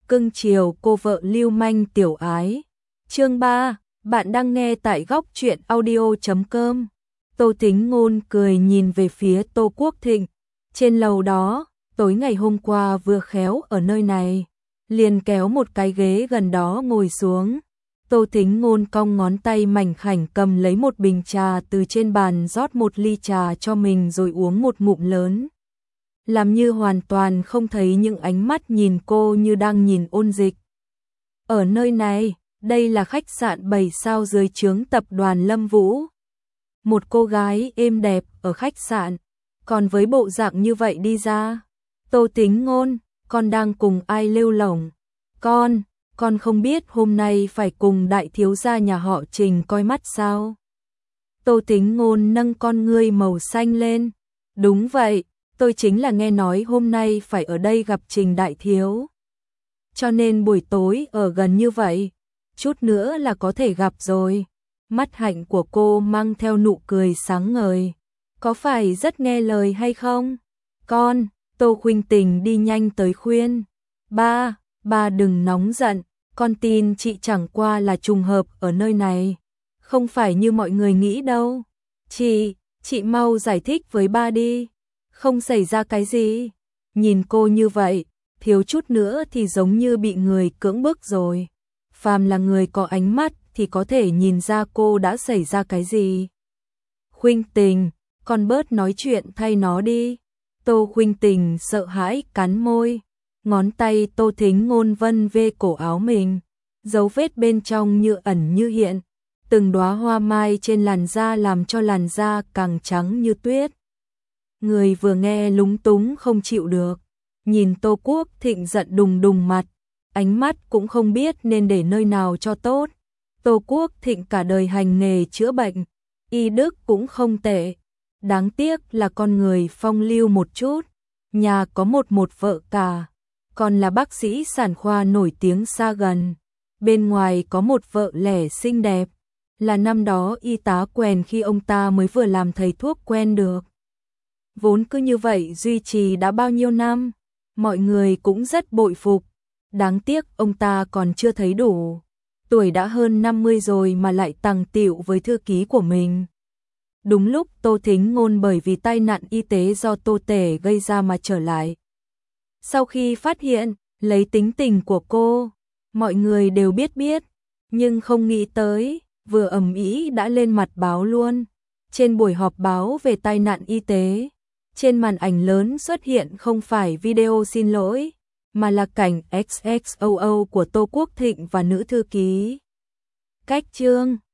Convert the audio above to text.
cưng chiều cô vợ lưu manh tiểu ái. Chương 3, bạn đang nghe tại góc truyện audio.com. Tô Tính Ngôn cười nhìn về phía Tô Quốc Thịnh. Trên lầu đó, tối ngày hôm qua vừa khéo ở nơi này, liền kéo một cái ghế gần đó ngồi xuống. Tô Tính Ngôn cong ngón tay mảnh khảnh cầm lấy một bình trà từ trên bàn rót một ly trà cho mình rồi uống một ngụm lớn. Làm như hoàn toàn không thấy những ánh mắt nhìn cô như đang nhìn Ôn Dịch. Ở nơi này, đây là khách sạn 7 sao dưới trướng tập đoàn Lâm Vũ. Một cô gái êm đẹp ở khách sạn, còn với bộ dạng như vậy đi ra. Tô Tính Ngôn, con đang cùng ai lêu lổng? Con không biết hôm nay phải cùng đại thiếu gia nhà họ Trình coi mắt sao? Tô Tính Ngôn nâng con ngươi màu xanh lên. Đúng vậy, tôi chính là nghe nói hôm nay phải ở đây gặp Trình đại thiếu. Cho nên buổi tối ở gần như vậy, chút nữa là có thể gặp rồi. Mắt hạnh của cô mang theo nụ cười sáng ngời. Có phải rất nghe lời hay không? Con, Tô Khuynh Tình đi nhanh tới khuyên. Ba đừng nóng giận, con tin chị chẳng qua là trùng hợp ở nơi này. Không phải như mọi người nghĩ đâu. Chị mau giải thích với ba đi. Không xảy ra cái gì. Nhìn cô như vậy, thiếu chút nữa thì giống như bị người cưỡng bức rồi. Phàm là người có ánh mắt thì có thể nhìn ra cô đã xảy ra cái gì. Khuynh Tình, con bớt nói chuyện thay nó đi. Tô Khuynh Tình sợ hãi cắn môi. Ngón tay Tô Tính Ngôn vân về cổ áo mình. Dấu vết bên trong như ẩn như hiện. Từng đóa hoa mai trên làn da làm cho làn da càng trắng như tuyết. Người vừa nghe lúng túng không chịu được. Nhìn Tô Quốc Thịnh giận đùng đùng mặt. Ánh mắt cũng không biết nên để nơi nào cho tốt. Tô Quốc Thịnh cả đời hành nghề chữa bệnh, y đức cũng không tệ. Đáng tiếc là con người phong lưu một chút. Nhà có một vợ cả, còn là bác sĩ sản khoa nổi tiếng xa gần. Bên ngoài có một vợ lẽ xinh đẹp, là năm đó y tá quèn khi ông ta mới vừa làm thầy thuốc quen được. Vốn cứ như vậy duy trì đã bao nhiêu năm, mọi người cũng rất bội phục. Đáng tiếc ông ta còn chưa thấy đủ. Tuổi đã hơn 50 rồi mà lại tằng tịu với thư ký của mình. Đúng lúc Tô Tính Ngôn bởi vì tai nạn y tế do Tô Tể gây ra mà trở lại. Sau khi phát hiện, lấy tính tình của cô, mọi người đều biết, nhưng không nghĩ tới, vừa ầm ĩ đã lên mặt báo luôn. Trên buổi họp báo về tai nạn y tế, trên màn ảnh lớn xuất hiện không phải video xin lỗi, mà là cảnh XXOO của Tô Quốc Thịnh và nữ thư ký. Cách chương